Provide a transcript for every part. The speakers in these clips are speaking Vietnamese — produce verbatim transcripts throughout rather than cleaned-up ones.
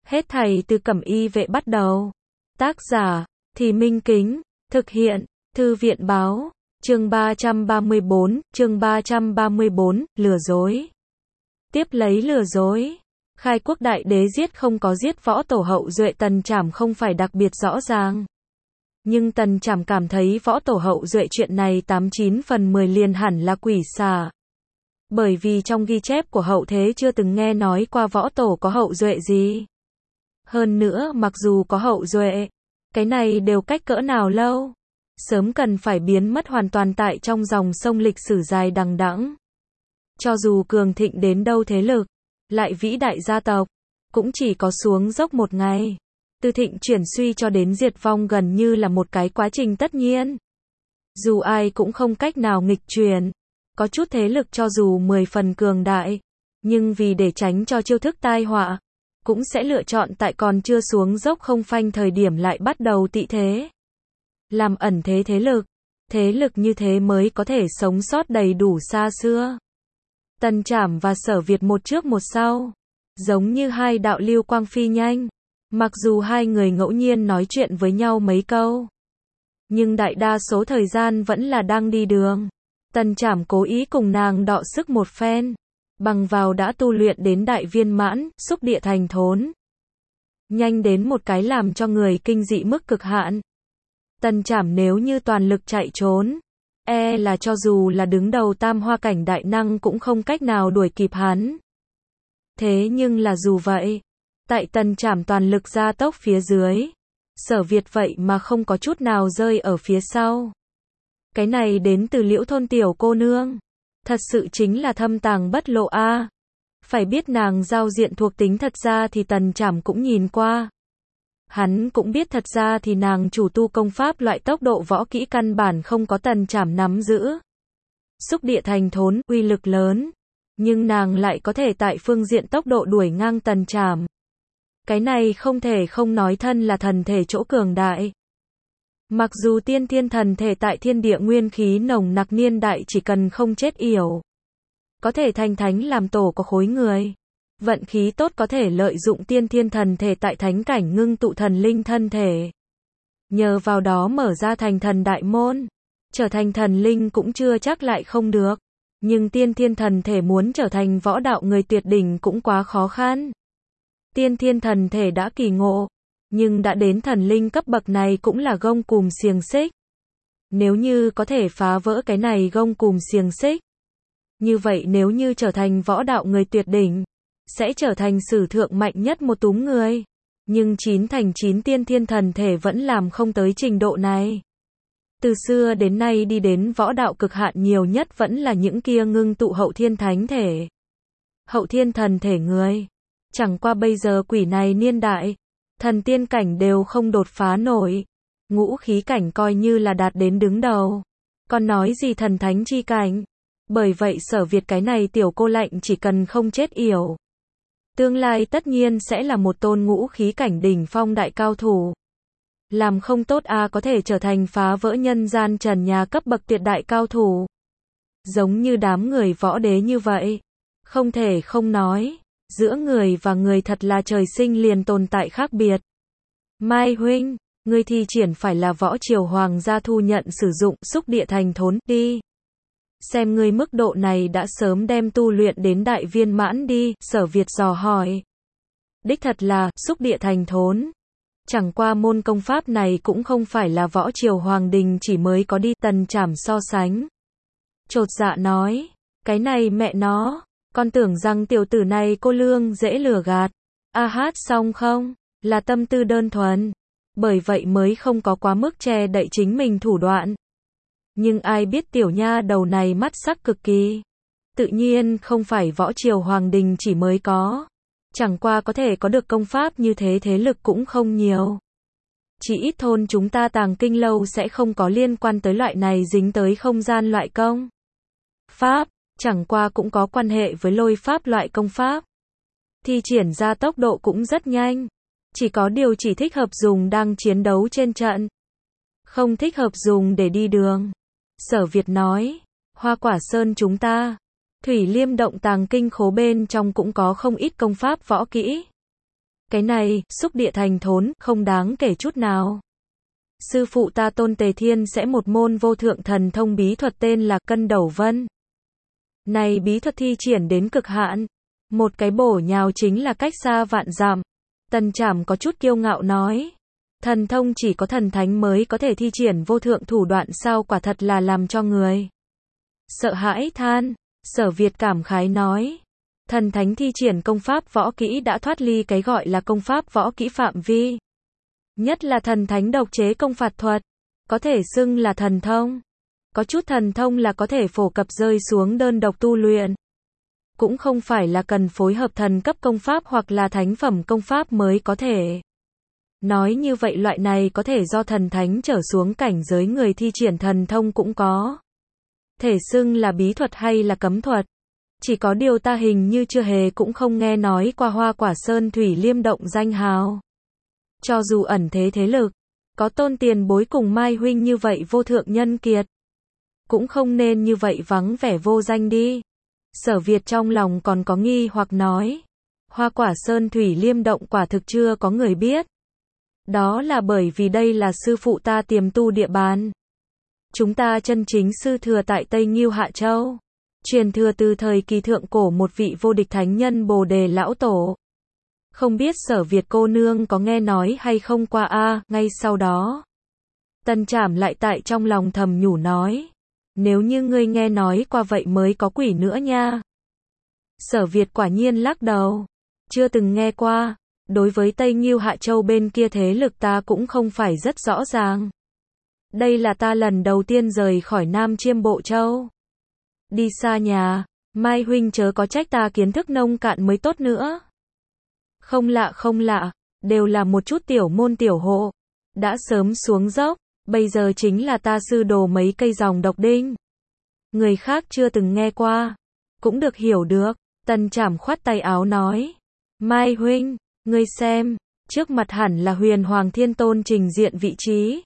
Hết thảy từ Cẩm Y vệ bắt đầu. Tác giả, Thì Minh Kính, thực hiện, Thư viện báo, chương ba trăm ba mươi bốn, chương ba trăm ba mươi bốn, lừa dối. Tiếp lấy lừa dối. Khai quốc đại đế giết không có giết Võ Tổ hậu duệ Tần Trảm không phải đặc biệt rõ ràng. Nhưng Tần Trảm cảm thấy Võ Tổ hậu duệ chuyện này tám chín phần mười liền hẳn là quỷ xà. Bởi vì trong ghi chép của hậu thế chưa từng nghe nói qua Võ Tổ có hậu duệ gì. Hơn nữa mặc dù có hậu duệ, cái này đều cách cỡ nào lâu. Sớm cần phải biến mất hoàn toàn tại trong dòng sông lịch sử dài đằng đẵng. Cho dù cường thịnh đến đâu thế lực, lại vĩ đại gia tộc, cũng chỉ có xuống dốc một ngày. Từ thịnh chuyển suy cho đến diệt vong gần như là một cái quá trình tất nhiên. Dù ai cũng không cách nào nghịch chuyển. Có chút thế lực cho dù mười phần cường đại, nhưng vì để tránh cho chiêu thức tai họa, cũng sẽ lựa chọn tại còn chưa xuống dốc không phanh thời điểm lại bắt đầu tị thế. Làm ẩn thế thế lực, thế lực như thế mới có thể sống sót đầy đủ xa xưa. Tần Trảm và Sở Việt một trước một sau, giống như hai đạo lưu quang phi nhanh. Mặc dù hai người ngẫu nhiên nói chuyện với nhau mấy câu, nhưng đại đa số thời gian vẫn là đang đi đường. Tần Trảm cố ý cùng nàng đọ sức một phen, bằng vào đã tu luyện đến đại viên mãn, xúc địa thành thốn. Nhanh đến một cái làm cho người kinh dị mức cực hạn. Tần Trảm nếu như toàn lực chạy trốn, e là cho dù là đứng đầu tam hoa cảnh đại năng cũng không cách nào đuổi kịp hắn. Thế nhưng là dù vậy, tại Tần Trảm toàn lực gia tốc phía dưới, Sở Việt vậy mà không có chút nào rơi ở phía sau. Cái này đến từ Liễu thôn tiểu cô nương, thật sự chính là thâm tàng bất lộ a. À. Phải biết nàng giao diện thuộc tính thật ra thì Tần Trảm cũng nhìn qua. Hắn cũng biết thật ra thì nàng chủ tu công pháp loại tốc độ võ kỹ căn bản không có Tần Trảm nắm giữ. Xúc địa thành thốn, uy lực lớn, nhưng nàng lại có thể tại phương diện tốc độ đuổi ngang Tần Trảm. Cái này không thể không nói thân là thần thể chỗ cường đại. Mặc dù tiên thiên thần thể tại thiên địa nguyên khí nồng nặc niên đại chỉ cần không chết yểu, có thể thành thánh làm tổ có khối người. Vận khí tốt có thể lợi dụng tiên thiên thần thể tại thánh cảnh ngưng tụ thần linh thân thể. Nhờ vào đó mở ra thành thần đại môn. Trở thành thần linh cũng chưa chắc lại không được. Nhưng tiên thiên thần thể muốn trở thành võ đạo người tuyệt đỉnh cũng quá khó khăn. Tiên thiên thần thể đã kỳ ngộ, nhưng đã đến thần linh cấp bậc này cũng là gông cùm xiềng xích. Nếu như có thể phá vỡ cái này gông cùm xiềng xích, như vậy nếu như trở thành võ đạo người tuyệt đỉnh, sẽ trở thành sử thượng mạnh nhất một túm người. Nhưng chín thành chín tiên thiên thần thể vẫn làm không tới trình độ này. Từ xưa đến nay đi đến võ đạo cực hạn nhiều nhất vẫn là những kia ngưng tụ hậu thiên thánh thể. Hậu thiên thần thể người. Chẳng qua bây giờ quỷ này niên đại, thần tiên cảnh đều không đột phá nổi. Ngũ khí cảnh coi như là đạt đến đứng đầu. Còn nói gì thần thánh chi cảnh. Bởi vậy Sở Việt cái này tiểu cô lạnh chỉ cần không chết yểu, tương lai tất nhiên sẽ là một tôn ngũ khí cảnh đỉnh phong đại cao thủ. Làm không tốt a à có thể trở thành phá vỡ nhân gian trần nhà cấp bậc tuyệt đại cao thủ. Giống như đám người võ đế như vậy. Không thể không nói, giữa người và người thật là trời sinh liền tồn tại khác biệt. Mai huynh, ngươi thi triển phải là võ triều hoàng gia thu nhận sử dụng xúc địa thành thốn đi. Xem ngươi mức độ này đã sớm đem tu luyện đến đại viên mãn đi, Sở Việt dò hỏi. Đích thật là, xúc địa thành thốn. Chẳng qua môn công pháp này cũng không phải là võ triều hoàng đình chỉ mới có đi. Tần Trảm so sánh. Chột dạ nói, cái này mẹ nó, con tưởng rằng tiểu tử này cô lương dễ lừa gạt. A hát xong không, là tâm tư đơn thuần. Bởi vậy mới không có quá mức che đậy chính mình thủ đoạn. Nhưng ai biết tiểu nha đầu này mắt sắc cực kỳ. Tự nhiên không phải võ triều hoàng đình chỉ mới có. Chẳng qua có thể có được công pháp như thế thế lực cũng không nhiều. Chỉ ít thôn chúng ta Tàng Kinh lâu sẽ không có liên quan tới loại này dính tới không gian loại công pháp. Chẳng qua cũng có quan hệ với lôi pháp loại công pháp. Thi triển ra tốc độ cũng rất nhanh. Chỉ có điều chỉ thích hợp dùng đang chiến đấu trên trận. Không thích hợp dùng để đi đường. Sở Việt nói, Hoa Quả Sơn chúng ta, Thủy Liêm động Tàng Kinh khố bên trong cũng có không ít công pháp võ kỹ. Cái này, xúc địa thành thốn, không đáng kể chút nào. Sư phụ ta Tôn Tề Thiên sẽ một môn vô thượng thần thông bí thuật tên là Cân Đầu Vân. Này bí thuật thi triển đến cực hạn, một cái bổ nhào chính là cách xa vạn dặm. Tần Trảm có chút kiêu ngạo nói, thần thông chỉ có thần thánh mới có thể thi triển vô thượng thủ đoạn sao, quả thật là làm cho người sợ hãi than. Sở Việt cảm khái nói, thần thánh thi triển công pháp võ kỹ đã thoát ly cái gọi là công pháp võ kỹ phạm vi. Nhất là thần thánh độc chế công phạt thuật, có thể xưng là thần thông. Có chút thần thông là có thể phổ cập rơi xuống đơn độc tu luyện. Cũng không phải là cần phối hợp thần cấp công pháp hoặc là thánh phẩm công pháp mới có thể. Nói như vậy loại này có thể do thần thánh trở xuống cảnh giới người thi triển thần thông cũng có. Thể xưng là bí thuật hay là cấm thuật. Chỉ có điều ta hình như chưa hề cũng không nghe nói qua Hoa Quả Sơn Thủy Liêm Động danh hào. Cho dù ẩn thế thế lực, có Tôn tiền bối cùng Mai huynh như vậy vô thượng nhân kiệt, cũng không nên như vậy vắng vẻ vô danh đi. Sở Việt trong lòng còn có nghi hoặc nói, Hoa Quả Sơn Thủy Liêm Động quả thực chưa có người biết. Đó là bởi vì đây là sư phụ ta tiềm tu địa bàn. Chúng ta chân chính sư thừa tại Tây Ngưu Hạ Châu, truyền thừa từ thời kỳ thượng cổ một vị vô địch thánh nhân Bồ Đề Lão Tổ. Không biết Sở Việt cô nương có nghe nói hay không qua a. Ngay sau đó, Tần Trảm lại tại trong lòng thầm nhủ nói, nếu như ngươi nghe nói qua vậy mới có quỷ nữa nha. Sở Việt quả nhiên lắc đầu, chưa từng nghe qua. Đối với Tây Ngưu Hạ Châu bên kia thế lực ta cũng không phải rất rõ ràng. Đây là ta lần đầu tiên rời khỏi Nam Chiêm Bộ Châu. Đi xa nhà, Mai huynh chớ có trách ta kiến thức nông cạn mới tốt nữa. Không lạ không lạ, đều là một chút tiểu môn tiểu hộ. Đã sớm xuống dốc, bây giờ chính là ta sư đồ mấy cây dòng độc đinh. Người khác chưa từng nghe qua, cũng được hiểu được. Tần Trảm khoát tay áo nói, Mai huynh, ngươi xem, trước mặt hẳn là Huyền Hoàng Thiên Tôn trình diện vị trí.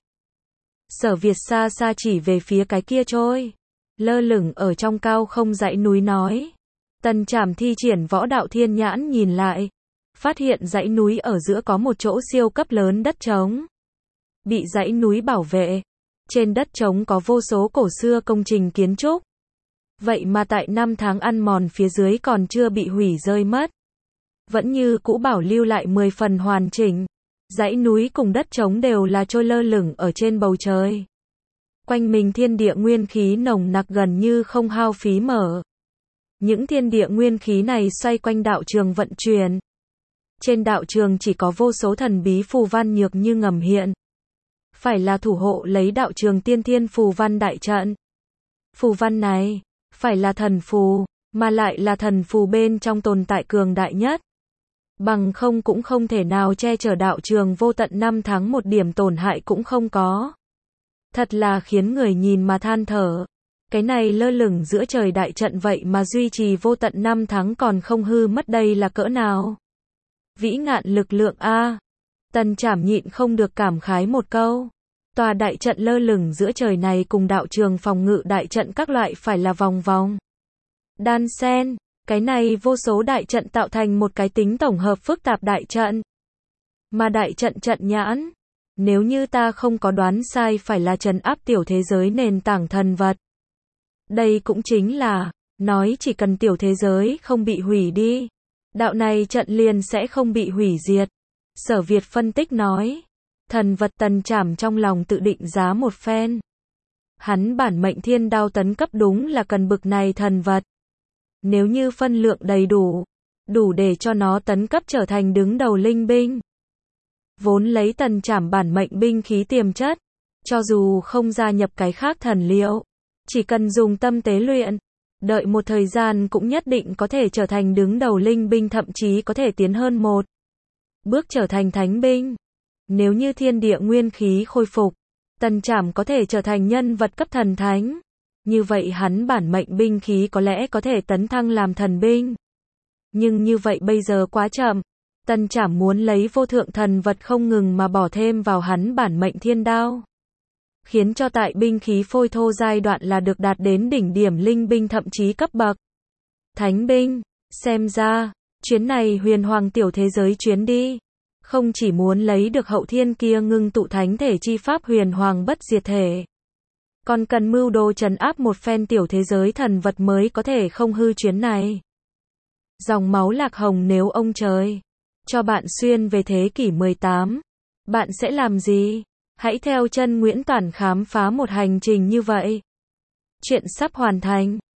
Sở Việt xa xa chỉ về phía cái kia trôi lơ lửng ở trong cao không dãy núi nói. Tần Trảm thi triển võ đạo thiên nhãn nhìn lại, phát hiện dãy núi ở giữa có một chỗ siêu cấp lớn đất trống, bị dãy núi bảo vệ. Trên đất trống có vô số cổ xưa công trình kiến trúc. Vậy mà tại năm tháng ăn mòn phía dưới còn chưa bị hủy rơi mất, vẫn như cũ bảo lưu lại mười phần hoàn chỉnh. Dãy núi cùng đất trống đều là trôi lơ lửng ở trên bầu trời. Quanh mình thiên địa nguyên khí nồng nặc gần như không hao phí mở. Những thiên địa nguyên khí này xoay quanh đạo trường vận chuyển. Trên đạo trường chỉ có vô số thần bí phù văn nhược như ngầm hiện. Phải là thủ hộ lấy đạo trường tiên thiên phù văn đại trận. Phù văn này, phải là thần phù, mà lại là thần phù bên trong tồn tại cường đại nhất. Bằng không cũng không thể nào che chở đạo trường vô tận năm tháng một điểm tổn hại cũng không có. Thật là khiến người nhìn mà than thở. Cái này lơ lửng giữa trời đại trận vậy mà duy trì vô tận năm tháng còn không hư mất, đây là cỡ nào? Vĩ ngạn lực lượng a. Tần Trảm nhịn không được cảm khái một câu. Tòa đại trận lơ lửng giữa trời này cùng đạo trường phòng ngự đại trận các loại phải là vòng vòng đan xen. Cái này vô số đại trận tạo thành một cái tính tổng hợp phức tạp đại trận. Mà đại trận trận nhãn, nếu như ta không có đoán sai phải là trấn áp tiểu thế giới nền tảng thần vật. Đây cũng chính là, nói chỉ cần tiểu thế giới không bị hủy đi, đạo này trận liền sẽ không bị hủy diệt. Sở Việt phân tích nói, thần vật. Tần Trảm trong lòng tự định giá một phen. Hắn bản mệnh thiên đao tấn cấp đúng là cần bực này thần vật. Nếu như phân lượng đầy đủ, đủ để cho nó tấn cấp trở thành đứng đầu linh binh. Vốn lấy Tần Trảm bản mệnh binh khí tiềm chất, cho dù không gia nhập cái khác thần liệu, chỉ cần dùng tâm tế luyện, đợi một thời gian cũng nhất định có thể trở thành đứng đầu linh binh, thậm chí có thể tiến hơn một bước trở thành thánh binh. Nếu như thiên địa nguyên khí khôi phục, Tần Trảm có thể trở thành nhân vật cấp thần thánh. Như vậy hắn bản mệnh binh khí có lẽ có thể tấn thăng làm thần binh. Nhưng như vậy bây giờ quá chậm. Tần Trảm muốn lấy vô thượng thần vật không ngừng mà bỏ thêm vào hắn bản mệnh thiên đao, khiến cho tại binh khí phôi thô giai đoạn là được đạt đến đỉnh điểm linh binh, thậm chí cấp bậc thánh binh. Xem ra, chuyến này huyền hoàng tiểu thế giới chuyến đi, Không chỉ muốn lấy được hậu thiên kia ngưng tụ thánh thể chi pháp huyền hoàng bất diệt thể, còn cần mưu đồ trấn áp một phen tiểu thế giới thần vật mới có thể không hư chuyến này. Dòng máu Lạc Hồng, nếu ông trời cho bạn xuyên về thế kỷ mười tám, bạn sẽ làm gì? Hãy theo chân Nguyễn Toản khám phá một hành trình như vậy. Chuyện sắp hoàn thành.